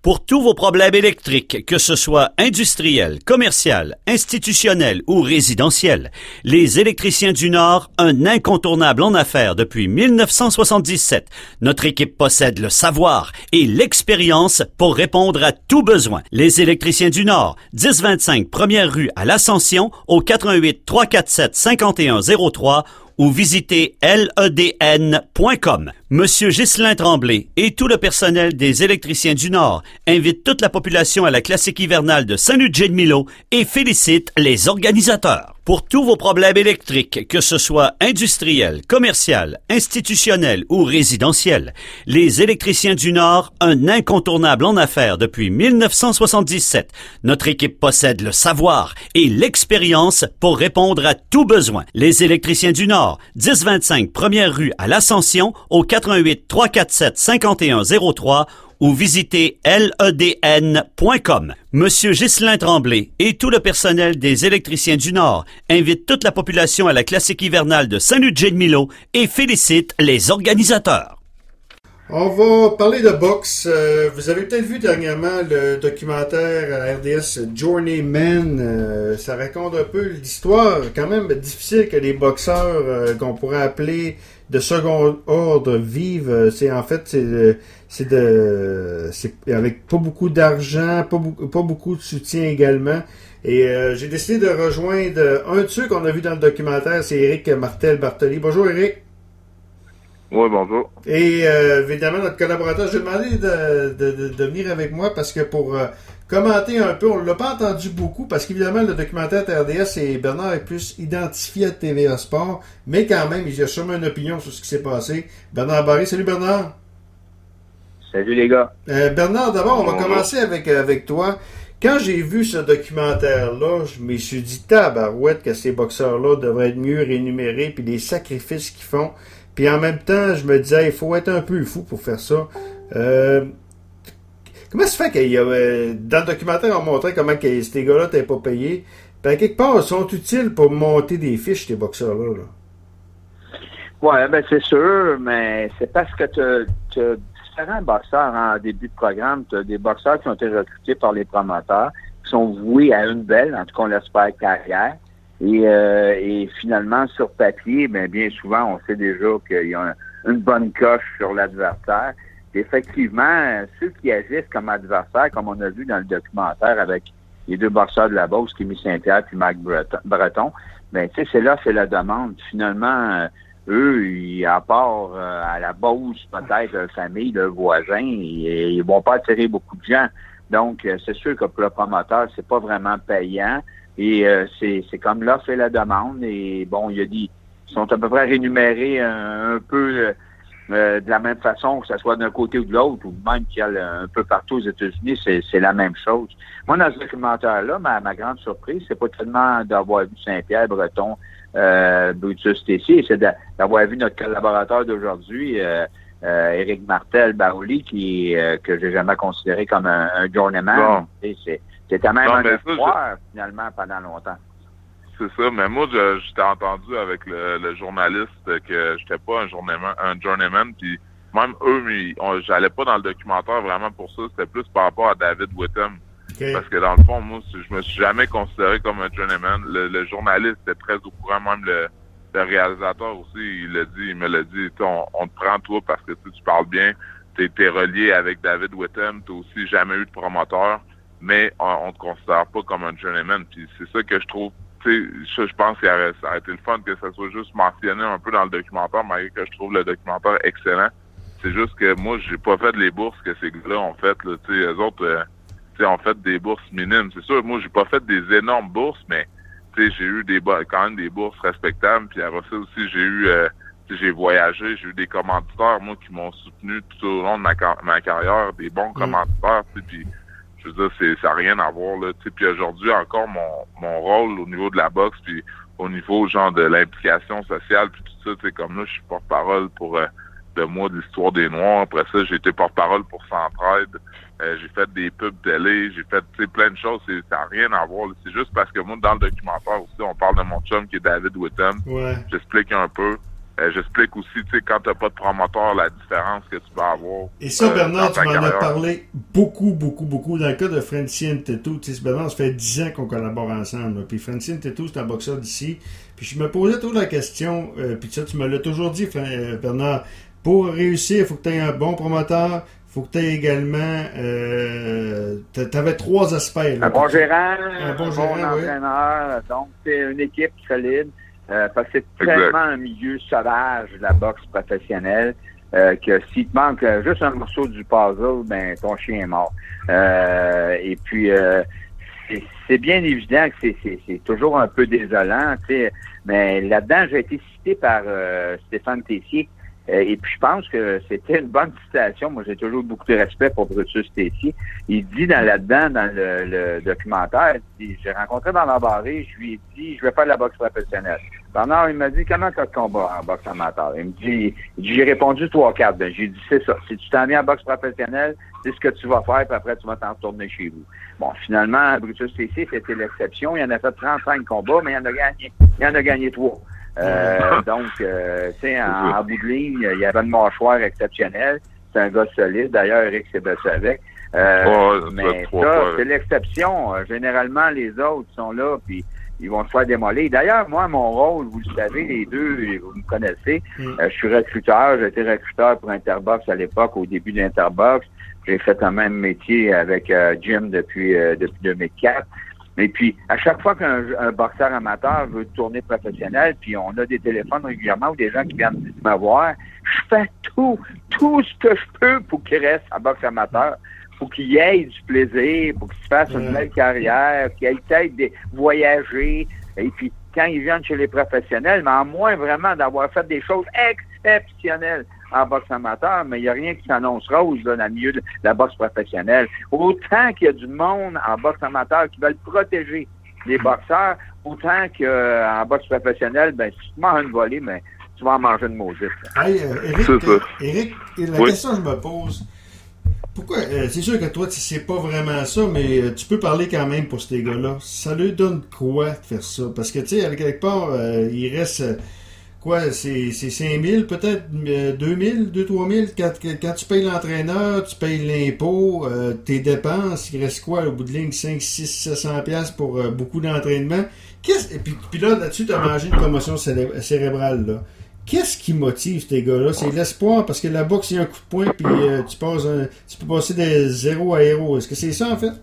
Pour tous vos problèmes électriques, que ce soit industriel, commercial, institutionnel ou résidentiel, les Électriciens du Nord, un incontournable en affaires depuis 1977. Notre équipe possède le savoir et l'expérience pour répondre à tout besoin. Les Électriciens du Nord, 1025 Première rue à l'Ascension, au 88 347 5103 ou visitez ledn.com. Monsieur Ghislain Tremblay et tout le personnel des Électriciens du Nord invitent toute la population à la classique hivernale de Saint-Ludger-de-Milo et félicitent les organisateurs. Pour tous vos problèmes électriques, que ce soit industriel, commercial, institutionnel ou résidentiel, les Électriciens du Nord, un incontournable en affaires depuis 1977. Notre équipe possède le savoir et l'expérience pour répondre à tout besoin. Les Électriciens du Nord, 1025 Première rue à l'Ascension, au 88 347 5103 ou visitez ledn.com. Monsieur Ghislain Tremblay et tout le personnel des Électriciens du Nord invitent toute la population à la classique hivernale de Saint-Ludger-de-Milo et félicitent les organisateurs. On va parler de boxe. Vous avez peut-être vu dernièrement le documentaire à RDS Journeyman. Ça raconte un peu l'histoire quand même difficile que les boxeurs qu'on pourrait appeler de second ordre vivent. C'est avec pas beaucoup d'argent, pas beaucoup de soutien également. Et j'ai décidé de rejoindre un de ceux qu'on a vu dans le documentaire, c'est Éric Martel-Bartoli. Bonjour Éric. Oui, bonjour. Et évidemment, notre collaborateur, je lui ai demandé de venir avec moi parce que pour commenter un peu, on ne l'a pas entendu beaucoup parce qu'évidemment, le documentaire RDS et Bernard est plus identifié à TVA Sport, mais quand même, il a sûrement une opinion sur ce qui s'est passé. Bernard Barré, salut Bernard. Salut les gars. Bernard, d'abord, on va commencer avec toi. Quand j'ai vu ce documentaire-là, je me suis dit, tabarouette, que ces boxeurs-là devraient être mieux rémunérés, puis les sacrifices qu'ils font. Puis en même temps, je me disais, il faut être un peu fou pour faire ça. Comment ça fait qu'il y a... dans le documentaire, on montrait comment que ces gars-là n'étaient pas payés. Puis à quelque part, ils sont utiles pour monter des fiches, ces boxeurs-là. Là. Ouais, ben c'est sûr, mais c'est parce que tu as différents boxeurs en début de programme. Tu as des boxeurs qui ont été recrutés par les promoteurs, qui sont voués à une belle, en tout cas on l'espère, carrière. Et finalement, sur papier, bien souvent, on sait déjà qu'il y a une bonne coche sur l'adversaire. Et effectivement, ceux qui agissent comme adversaires, comme on a vu dans le documentaire avec les deux boxeurs de la Beauce, Kémy Saint-Pierre et Marc Breton, tu sais, c'est la demande. Finalement, eux, à part à la Beauce, peut-être leur famille, leurs voisins, ils vont pas attirer beaucoup de gens. Donc, c'est sûr que pour le promoteur, c'est pas vraiment payant. Et c'est comme l'offre et la demande. Et bon, ils sont à peu près rémunérés un peu de la même façon, que ce soit d'un côté ou de l'autre, ou même qu'il y a un peu partout aux États-Unis, c'est la même chose. Moi, dans ce documentaire-là, ma grande surprise, c'est pas tellement d'avoir vu Saint-Pierre, Breton, Brutus Tessier, c'est d'avoir vu notre collaborateur d'aujourd'hui, Éric Martel-Bartoli, que j'ai jamais considéré comme un journeyman. Bon. C'était même un espoir, finalement, pendant longtemps. C'est ça, mais moi, j'étais entendu avec le journaliste que j'étais pas un journeyman, puis même eux, j'allais pas dans le documentaire vraiment pour ça, c'était plus par rapport à David Whitham. Okay. Parce que dans le fond, moi, je me suis jamais considéré comme un journeyman. Le journaliste était très au courant, même le réalisateur aussi, il me l'a dit, on te prend toi parce que tu parles bien, t'es relié avec David Whitham, t'as aussi jamais eu de promoteur. Mais on te considère pas comme un journeyman. Puis c'est ça que je trouve, tu sais, je pense que ça a été le fun que ça soit juste mentionné un peu dans le documentaire, malgré que je trouve le documentaire excellent. C'est juste que moi, j'ai pas fait les bourses que ces gars-là ont fait. Tu sais, eux autres, ont fait des bourses minimes. C'est sûr, moi, j'ai pas fait des énormes bourses, mais tu sais, j'ai eu quand même des bourses respectables. Puis après ça aussi, j'ai voyagé, j'ai eu des commanditaires, moi, qui m'ont soutenu tout au long de ma carrière, des bons commanditaires, tu sais, puis je veux dire, ça n'a rien à voir, là, tu sais. Puis aujourd'hui, encore, mon rôle au niveau de la boxe, puis au niveau, genre, de l'implication sociale, puis tout ça, tu sais, comme là, je suis porte-parole pour le mois de l'histoire des Noirs. Après ça, j'ai été porte-parole pour Centraide. J'ai fait des pubs télé, j'ai fait, tu sais, plein de choses. Ça n'a rien à voir, là. C'est juste parce que moi, dans le documentaire aussi, on parle de mon chum qui est David Whitham. Ouais. J'explique un peu. j'explique aussi, tu sais, quand t'as pas de promoteur, la différence que tu peux avoir. Et ça, Bernard, tu m'en as parlé beaucoup dans le cas de Francine Tétou. Tu sais, Bernard, ça fait 10 ans qu'on collabore ensemble. Là. Puis Francine Tétou, c'est un boxeur d'ici. Puis je me posais toujours la question, puis ça, tu me l'as toujours dit, Bernard, pour réussir, il faut que tu aies un bon promoteur. Faut que tu aies également... tu avais 3 aspects. Là, un bon gérant, un bon entraîneur. Oui. Donc, c'est une équipe solide. Parce que c'est tellement un milieu sauvage, la boxe professionnelle, que s'il te manque juste un morceau du puzzle, ben ton chien est mort. Et puis, c'est bien évident que c'est toujours un peu désolant, tu sais. Mais là-dedans, j'ai été cité par Stéphane Tessier. Et puis, je pense que c'était une bonne citation. Moi, j'ai toujours beaucoup de respect pour Brutus Tessier. Il dit là-dedans, dans le documentaire, j'ai rencontré Bernard Barré, je lui ai dit, je vais faire de la boxe professionnelle. Bernard, il m'a dit, comment tu as de combat en boxe amateur? Il me dit, j'ai répondu 3-4. Ben, j'ai dit, c'est ça. Si tu t'en viens en boxe professionnelle, c'est ce que tu vas faire, puis après, tu vas t'en retourner chez vous. Bon, finalement, Brutus Tessier, c'était l'exception. Il en a fait 35 combats, mais il en a gagné 3. Donc, tu sais, en bout de ligne, il y avait une mâchoire exceptionnelle. C'est un gars solide. D'ailleurs, Eric s'est battu avec. Mais ça, c'est l'exception. Généralement, les autres sont là, puis ils vont se faire démolir. D'ailleurs, moi, mon rôle, vous le savez, les deux, vous me connaissez, je suis recruteur. J'ai été recruteur pour Interbox à l'époque, au début d'Interbox. J'ai fait le même métier avec Jim depuis 2004. Et puis, à chaque fois qu'un boxeur amateur veut tourner professionnel, puis on a des téléphones régulièrement ou des gens qui viennent me voir, je fais tout ce que je peux pour qu'il reste en boxe amateur, pour qu'il ait du plaisir, pour qu'il se fasse une belle carrière, qu'il ait peut-être voyager. Et puis, quand ils viennent chez les professionnels, mais en moins vraiment d'avoir fait des choses exceptionnelles en boxe amateur, mais il n'y a rien qui s'annonce rose là, dans le milieu de la boxe professionnelle. Autant qu'il y a du monde en boxe amateur qui veulent protéger les boxeurs, autant qu'en boxe professionnelle, ben, si tu manges une volée, ben, tu vas en manger une maudite. Hey, Éric, la question que je me pose, pourquoi, c'est sûr que toi, tu sais pas vraiment ça, mais tu peux parler quand même pour ces gars-là. Ça leur donne quoi de faire ça? Parce que, tu sais, quelque part, il reste... c'est 5 000, peut-être 2 000, 3 000. Quand tu payes l'entraîneur, tu payes l'impôt, tes dépenses, il reste quoi au bout de ligne? 5, 6, 700 piastres pour beaucoup d'entraînement. Et puis là-dessus, tu as mangé une commotion cérébrale, là. Qu'est-ce qui motive ces gars-là? C'est l'espoir, parce que la boxe, il y a un coup de poing, puis tu peux passer de 0 à héros. Est-ce que c'est ça, en fait?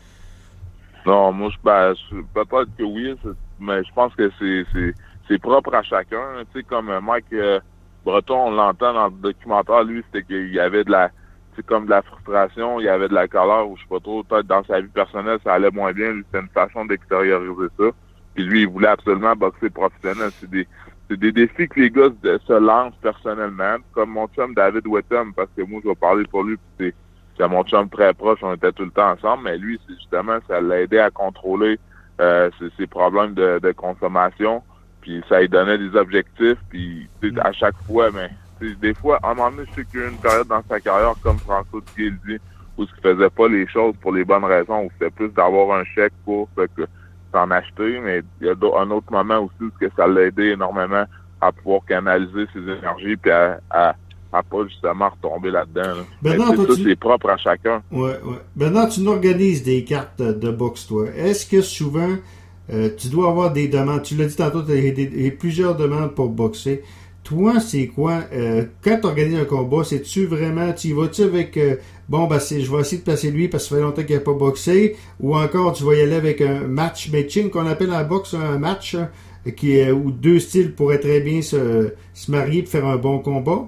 Non, moi, peut-être que oui, mais je pense que c'est propre à chacun. Tu sais, comme Mike Breton, on l'entend dans le documentaire, lui, c'était qu'il y avait de la frustration, il y avait de la colère, ou je sais pas trop, peut-être dans sa vie personnelle, ça allait moins bien. Lui, c'était une façon d'extérioriser ça. Puis lui, il voulait absolument boxer professionnel. C'est des défis que les gars se lancent personnellement, comme mon chum David Wetton, parce que moi, je vais parler pour lui, puis c'est mon chum très proche, on était tout le temps ensemble, mais lui, c'est justement, ça l'a aidé à contrôler ses problèmes de consommation, puis ça lui donnait des objectifs, puis à chaque fois, mais des fois, à un moment donné, je sais qu'il y a eu une période dans sa carrière, comme François Duguay le dit, où il faisait pas les choses pour les bonnes raisons, où c'était plus d'avoir un chèque pour s'en acheter, mais il y a un autre moment aussi où ça l'a aidé énormément à pouvoir canaliser ses énergies puis à pas justement retomber là-dedans. Là. Bernard, c'est propre à chacun. Ouais. Bernard, tu nous organises des cartes de boxe, toi. Est-ce que souvent tu dois avoir des demandes? Tu l'as dit tantôt, il y a plusieurs demandes pour boxer. Toi, c'est quoi? Quand tu organises un combat, c'est-tu vraiment, tu y vas-tu avec je vais essayer de placer lui parce que ça fait longtemps qu'il n'a pas boxé, ou encore tu vas y aller avec un matchmaking qu'on appelle en boxe un match, où deux styles pourraient très bien se marier et faire un bon combat?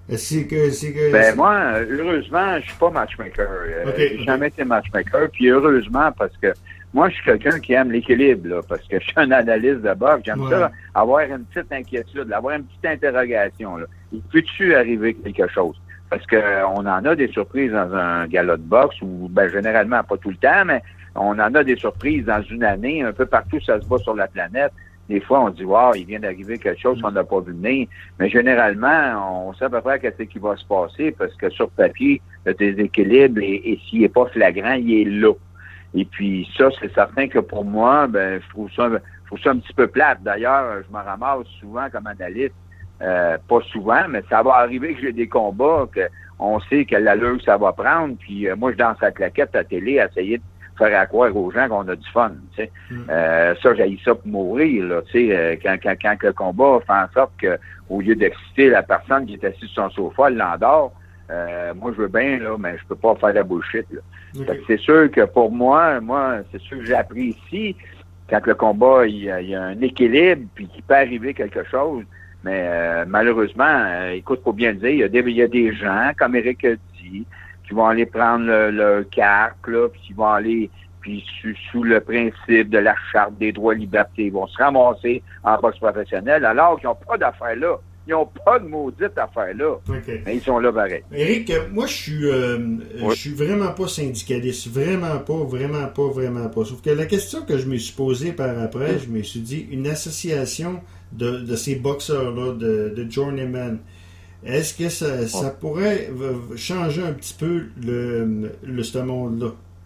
Moi, heureusement, je suis pas matchmaker. Okay. J'ai jamais été matchmaker, puis heureusement parce que moi, je suis quelqu'un qui aime l'équilibre, là, parce que je suis un analyste de boxe. J'aime ça, avoir une petite inquiétude, avoir une petite interrogation. Là. Il peut-tu arriver quelque chose? Parce que on en a des surprises dans un gala de boxe, ou généralement, pas tout le temps, mais on en a des surprises dans une année. Un peu partout, ça se bat sur la planète. Des fois, on dit, wow, il vient d'arriver quelque chose qu'on n'a pas vu venir. Mais généralement, on sait à peu près qu'est-ce qui va se passer, parce que sur papier, le déséquilibre, et s'il n'est pas flagrant, il est là. Et puis ça, c'est certain que pour moi, je trouve ça un petit peu plate. D'ailleurs, je me ramasse souvent comme analyste pas souvent, mais ça va arriver que j'ai des combats que on sait quelle allure que ça va prendre, puis moi, je danse à la claquette à la télé, à essayer de faire croire aux gens qu'on a du fun, tu sais. Ça, j'ai ça pour mourir, là, tu sais, quand le combat fait en sorte que, au lieu d'exciter la personne qui est assise sur son sofa, elle l'endort, moi, je veux bien, là, mais je peux pas faire de la bullshit, là. Okay. C'est sûr que pour moi, c'est sûr que j'apprécie quand le combat, il y a un équilibre, puis qu'il peut arriver quelque chose. Mais malheureusement, écoute, faut bien le dire, il y a des gens, comme Éric a dit, qui vont aller prendre le carte, là, puis qui vont aller, puis sous le principe de la charte des droits et libertés, ils vont se ramasser en boxe professionnelle, alors qu'ils n'ont pas d'affaires là. Ils n'ont pas de maudite affaire là. Okay. Mais ils sont là pareil. Éric, moi, je suis vraiment pas syndicaliste. Vraiment pas. Sauf que la question que je me suis posée par après, je me suis dit, une association de ces boxeurs-là, de journeyman, est-ce que ça pourrait changer un petit peu ce monde-là?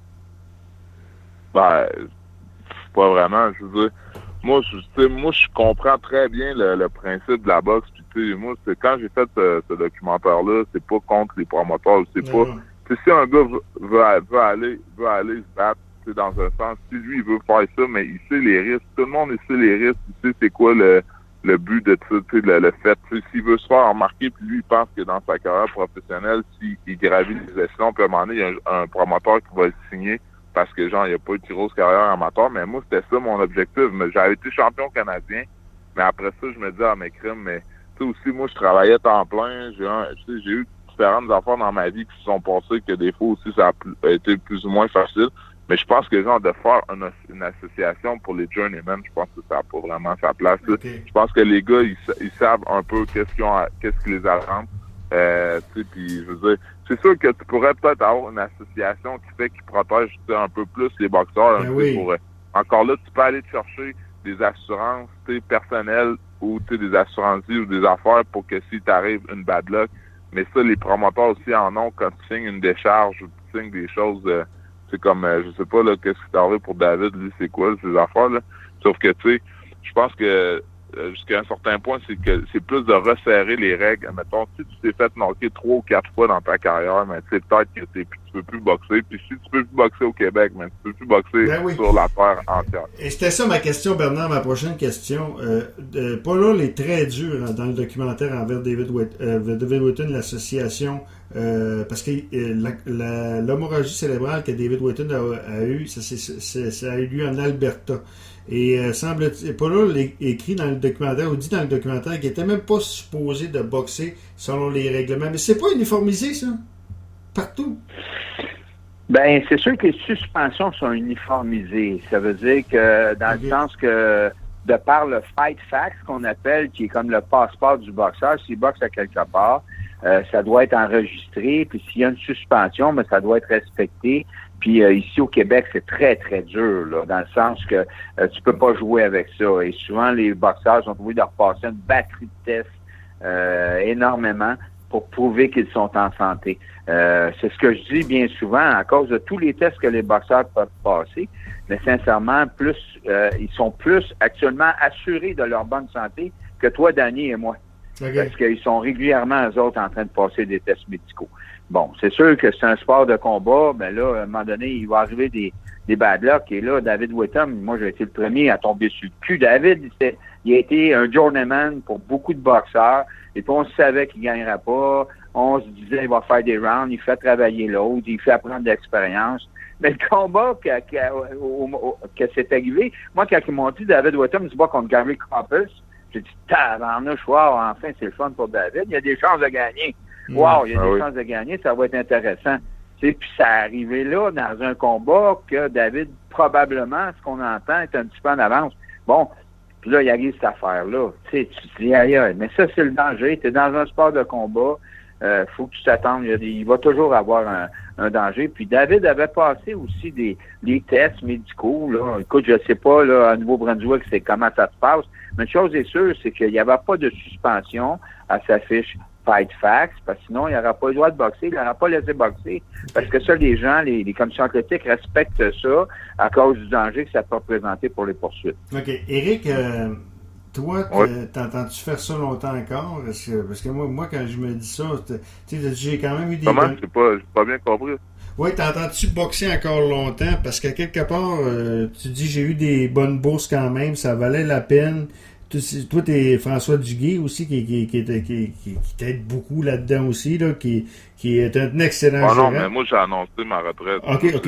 Ben, pas vraiment. Je veux dire, moi, je comprends très bien le principe de la boxe. Puis, moi, c'est quand j'ai fait ce documentaire-là, c'est pas contre les promoteurs. C'est pas. Si un gars veut aller se battre, c'est dans un sens. Si lui, il veut faire ça, mais il sait les risques. Tout le monde sait les risques. Il sait c'est quoi le but de ça, le fait. S'il veut se faire remarquer, puis lui, il pense que dans sa carrière professionnelle, s'il gravit les échelons, puis à un moment donné, il y a un promoteur qui va le signer parce que, genre, il n'y a pas eu de grosse carrière amateur. Mais moi, c'était ça mon objectif. Mais j'avais été champion canadien. Mais après ça, je me disais, mais crime, mais tu sais aussi, moi, je travaillais temps plein. J'ai eu différentes affaires dans ma vie qui se sont passées, que des fois aussi, ça a été plus ou moins facile. Mais je pense que, genre, de faire une association pour les journeymen, je pense que ça n'a pas vraiment sa place. Okay. Je pense que les gars, ils savent un peu qu'est-ce qui les attend. Tu sais, puis je veux dire, c'est sûr que tu pourrais peut-être avoir une association qui protège un peu plus les boxeurs. Encore là, tu peux aller te chercher des assurances personnelles ou des assurances-vie ou des affaires pour que si t'arrive une bad luck. Mais ça, les promoteurs aussi en ont quand tu signes une décharge ou tu signes des choses. C'est comme, je sais pas, là, qu'est-ce qui t'est arrivé pour David, lui, c'est quoi, ces affaires-là. Sauf que, tu sais, je pense que jusqu'à un certain point, c'est que c'est plus de resserrer les règles. Mettons, si tu t'es fait knocker 3 ou 4 fois dans ta carrière, mais tu sais, peut-être que tu peux plus boxer. Puis si tu peux plus boxer au Québec, mais tu peux plus boxer sur la terre entière. Et c'était ça ma question, Bernard, ma prochaine question. Paul est très dur dans le documentaire envers David Whitten, l'association, parce que l'hémorragie cérébrale que David Whitten a eu, ça a eu lieu en Alberta. Et semble-t-il, Paul écrit dans le documentaire, ou dit dans le documentaire, qu'il n'était même pas supposé de boxer selon les règlements. Mais c'est pas uniformisé, ça? Partout? Ben, c'est sûr que les suspensions sont uniformisées. Ça veut dire que, dans le sens que, de par le Fight Facts qu'on appelle, qui est comme le passeport du boxeur, s'il boxe à quelque part, ça doit être enregistré, puis s'il y a une suspension, mais ça doit être respecté. Puis ici au Québec, c'est très, très dur, là, dans le sens que tu peux pas jouer avec ça. Et souvent, les boxeurs sont obligés de repasser une batterie de tests énormément pour prouver qu'ils sont en santé. C'est ce que je dis bien souvent, à cause de tous les tests que les boxeurs peuvent passer. Mais sincèrement, ils sont plus actuellement assurés de leur bonne santé que toi, Danny et moi. Okay. Parce qu'ils sont régulièrement, eux autres, en train de passer des tests médicaux. Bon, c'est sûr que c'est un sport de combat, mais là, à un moment donné, il va arriver des bad luck. Et là, David Whitten, moi, j'ai été le premier à tomber sur le cul. David, il a été un journeyman pour beaucoup de boxeurs. Et puis, on savait qu'il ne gagnerait pas. On se disait, il va faire des rounds, il fait travailler l'autre, il fait apprendre de l'expérience. Mais le combat que c'est arrivé, moi, quand ils m'ont dit David Whitten, c'est pas contre Gary Copus, j'ai dit, tabarnouche, wow, enfin, c'est le fun pour David. Il y a des chances de gagner. Wow, il y a des chances de gagner, ça va être intéressant. Tu sais, puis ça arrivé là, dans un combat que David, probablement, ce qu'on entend, est un petit peu en avance. Bon, puis là, il arrive cette affaire-là. Tu sais, tu te dis, aïe, mais ça, c'est le danger. Tu es dans un sport de combat. Faut que tu t'attendes. Il va toujours avoir un danger. Puis David avait passé aussi des tests médicaux. Là. Écoute, je sais pas, là, à Nouveau-Brunswick, c'est comment ça se passe. Mais une chose est sûre, c'est qu'il n'y avait pas de suspension à sa fiche Fight Facts, parce que sinon, il n'aura pas le droit de boxer, il n'aura pas laissé boxer. Parce que ça, les gens, les commissions athlétiques respectent ça à cause du danger que ça peut représenter pour les poursuites. OK. Éric, toi, t'entends-tu faire ça longtemps encore? Parce que moi, quand je me dis ça, tu sais, j'ai quand même eu des... Comment? J'ai pas bien compris. Oui, t'entends-tu boxer encore longtemps? Parce qu'à quelque part, tu dis, j'ai eu des bonnes bourses quand même, ça valait la peine. Toi, t'es François Duguay aussi, qui t'aide beaucoup là-dedans aussi, là, qui est un excellent Ah non, gérant. mais moi, j'ai annoncé ma retraite.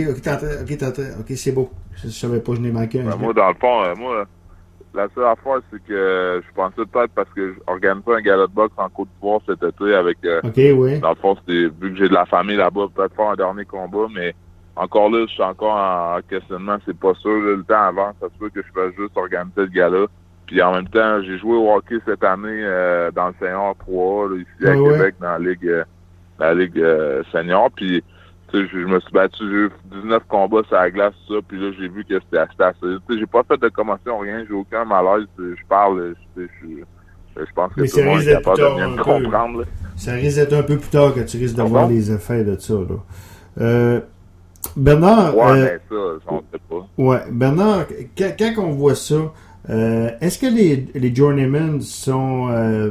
OK, c'est beau. Je savais pas, je n'ai manqué un. Moi, dans le fond, la seule affaire, c'est que je pensais peut-être parce que j'organisais un gala de boxe en Côte d'Ivoire cet été avec... OK, oui. Dans le fond, vu que j'ai de la famille là-bas, peut-être faire un dernier combat, mais encore là, je suis encore en questionnement, c'est pas sûr. Là, le temps avant, ça se peut que je fasse juste organiser le gala. Puis en même temps, j'ai joué au hockey cette année dans le Senior 3, là, ici à Québec, dans la Ligue Senior. Puis tu sais, je me suis battu, j'ai eu 19 combats sur la glace, ça, puis là, j'ai vu que c'était assez. Tu sais, j'ai pas fait de commotion, rien, j'ai aucun malaise, je parle, je pense que tout le monde est capable de bien me comprendre. Là. Ça risque d'être un peu plus tard que tu risques d'avoir les effets de ça, là. Bernard... mais ça, on sait pas. Ouais, Bernard, quand on voit ça, est-ce que les journeymen sont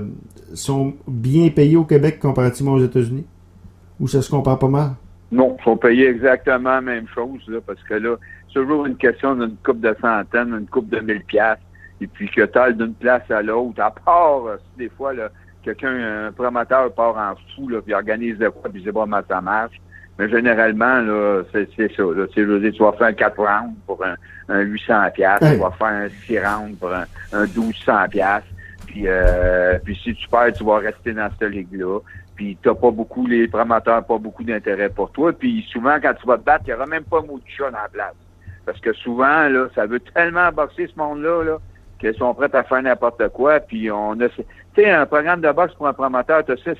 bien payés au Québec comparativement aux États-Unis? Ou ça se compare pas mal? Non, ils sont payés exactement la même chose, là, parce que là, c'est toujours une question d'une coupe de centaines, une coupe de 1000 piastres, et puis que t'ailles d'une place à l'autre, à part, si des fois, là, un promoteur part en fou, là, puis organise de quoi, puis c'est pas comment ça marche. Mais généralement, là, c'est ça, là. Tu veux dire, tu vas faire un 4 rounds pour un 800 piastres, tu vas faire un 6 rounds pour un 1200 piastres, puis si tu perds, tu vas rester dans cette ligue-là. Puis les promoteurs pas beaucoup d'intérêt pour toi. Puis souvent, quand tu vas te battre, il n'y aura même pas mot de chat dans la place. Parce que souvent, là, ça veut tellement boxer ce monde-là, là, qu'ils sont prêts à faire n'importe quoi. Puis on a... Tu sais, un programme de boxe pour un promoteur, tu as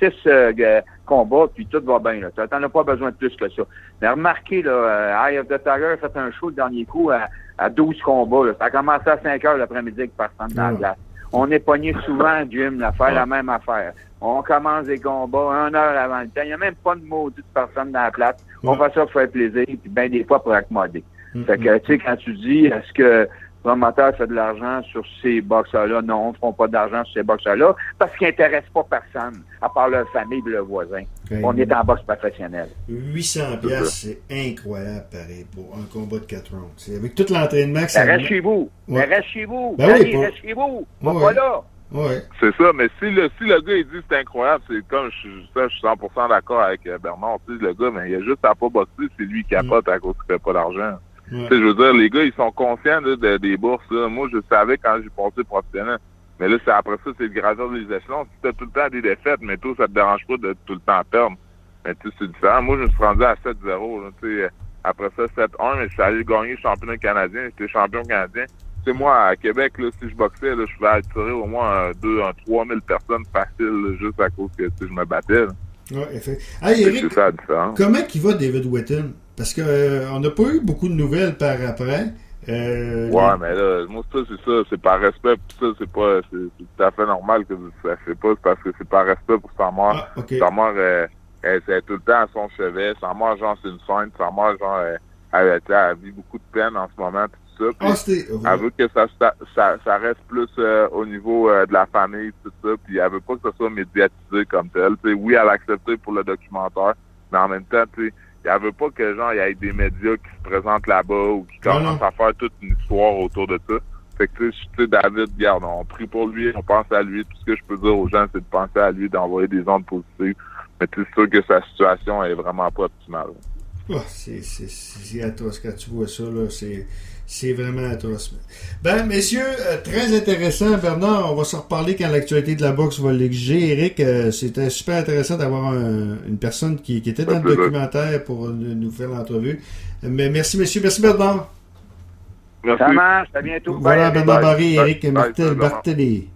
6 combats, puis tout va bien. Tu n'en as pas besoin de plus que ça. Mais remarquez, là, Eye of the Tiger a fait un show le dernier coup à 12 combats. Là. Ça a commencé à 5 heures l'après-midi avec personne dans la place. On est pogné souvent, Jim, à faire la même affaire. On commence des combats 1 heure avant le temps. Il n'y a même pas de maudite personne dans la place. On fait ça pour faire plaisir, puis bien des fois pour accommoder. Fait que, tu sais, quand tu dis, est-ce que le promoteur fait de l'argent sur ces boxeurs-là? Non, ils ne font pas d'argent sur ces boxeurs-là parce qu'ils n'intéressent pas personne, à part leur famille et leur voisin. Okay. On est en boxe professionnelle. 800 piastres, c'est incroyable, pareil, pour un combat de 4 rounds. C'est avec tout l'entraînement que ça... Reste chez vous. Ouais. Reste chez vous. Ben oui, reste chez vous. Pas là. Ouais. C'est ça, mais si le gars il dit c'est incroyable, c'est comme je suis 100% d'accord avec Bernard, tu sais, le gars, mais il a juste à pas boxer, c'est lui qui capote à cause qu'il fait pas d'argent. Tu sais, je veux dire, les gars, ils sont conscients là, des bourses. Là. Moi, je savais quand j'ai passé professionnel. Mais là, après ça, c'est le gravir des échelons. Si t'as tout le temps des défaites, mais toi, ça te dérange pas de tout le temps perdre. Mais tu sais, c'est différent. Moi, je me suis rendu à 7-0. Là, tu sais, après ça, 7-1, mais je suis allé gagner le championnat canadien. J'étais champion canadien. Tu sais, moi, à Québec, là, si je boxais, là, je pouvais attirer au moins 3000 personnes faciles, là, juste à cause que je me battais. Oui, effectivement. Hey, Eric, comment il va David Whitten? Parce que on n'a pas eu beaucoup de nouvelles par après. Mais là, moi, c'est par respect, pis ça, c'est tout à fait normal que ça fait pas, c'est parce que c'est par respect pour sa mère. Ah, okay. Sa mère, elle est tout le temps à son chevet. Sa mère, genre, c'est une sainte. Sa mère, genre, elle vit beaucoup de peine en ce moment, pis tout ça. Elle veut que ça reste plus au niveau de la famille, tout ça, puis elle veut pas que ça soit médiatisé comme tel. T'sais, oui, elle a accepté pour le documentaire, mais en même temps, tu sais, elle veut pas que genre il y ait des médias qui se présentent là-bas ou qui commencent à faire toute une histoire autour de ça. Fait que tu sais, David, regarde, on prie pour lui, on pense à lui. Tout ce que je peux dire aux gens, c'est de penser à lui, d'envoyer des ondes positives. Mais c'est sûr que sa situation est vraiment pas optimale. Oh, c'est atroce quand tu vois ça, là. C'est vraiment atroce. Ben, messieurs, très intéressant. Bernard, on va se reparler quand l'actualité de la boxe va l'exiger. Eric, c'était super intéressant d'avoir une personne qui était dans le documentaire pour nous faire l'entrevue. Mais merci, messieurs. Merci, Bernard. Merci. Ça marche. À bientôt. Voilà, Bernard Barry et Eric Barthélémy.